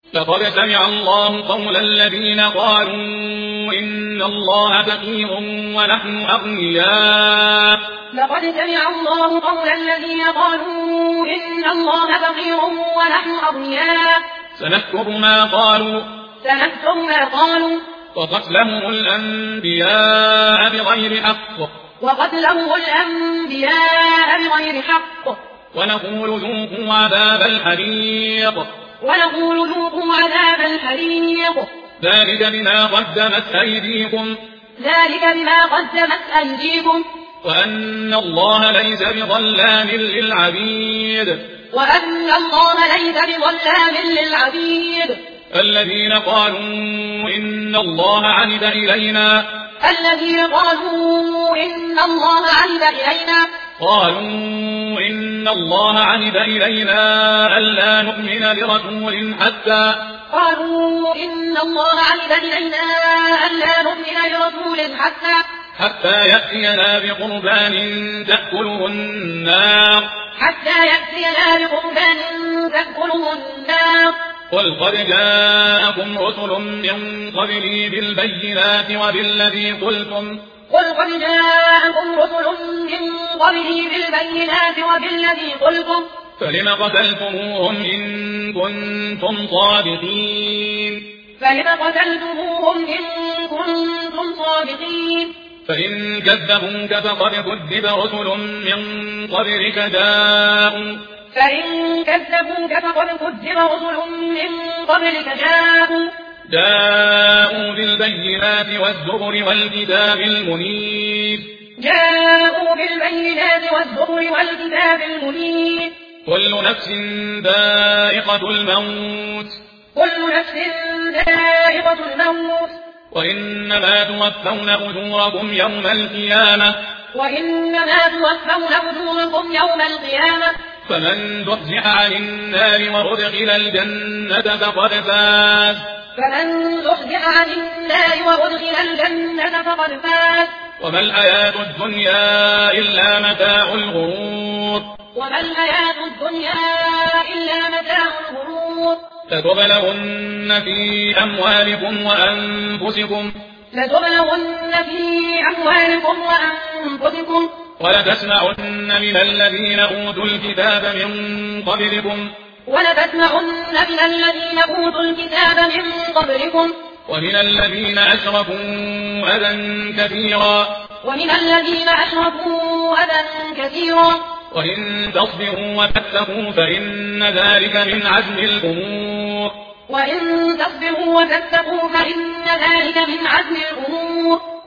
لقد سمع الله قول الذين قالوا إن الله فقير ونحن أغنياء. لقد سمع الله قول الذين قالوا إن الله فقير ونحن أغنياء. سنكتب ما قالوا وقتلهم الأنبياء بغير حق ونقول ذوقوا عذاب الحريق ذلك بما قدمت أيديكم وأن الله ليس بظلام للعبيد. الذين قالوا إن الله عهد إلينا قالوا إن الله عهد إلينا ألا نؤمن لرسول حتى يأتينا بقربان تأكله النار. قل قد جاءكم رسل من قبلي بالبينات وبالذي قلتم فلم قتلتموهم إن كنتم صادقين فإن كذبوك فقد كذب رسل من قبلك جاءوا بالبينات والزبر والكتاب المنير. كل نفس ذائقة الموت وإنما توفون أجوركم يوم القيامة فمن زحزح عن النار وأدخل الجنة فقد فاز. وما الحياة الدنيا إلا متاع الغرور. لتبلغن في أموالكم وأنفسكم ولتسمعن من الذين أوتوا الكتاب من قبلكم ومن الذين أشركوا أذى كثيرا وإن تصبروا وتتقوا فإن ذلك من عزم الأمور.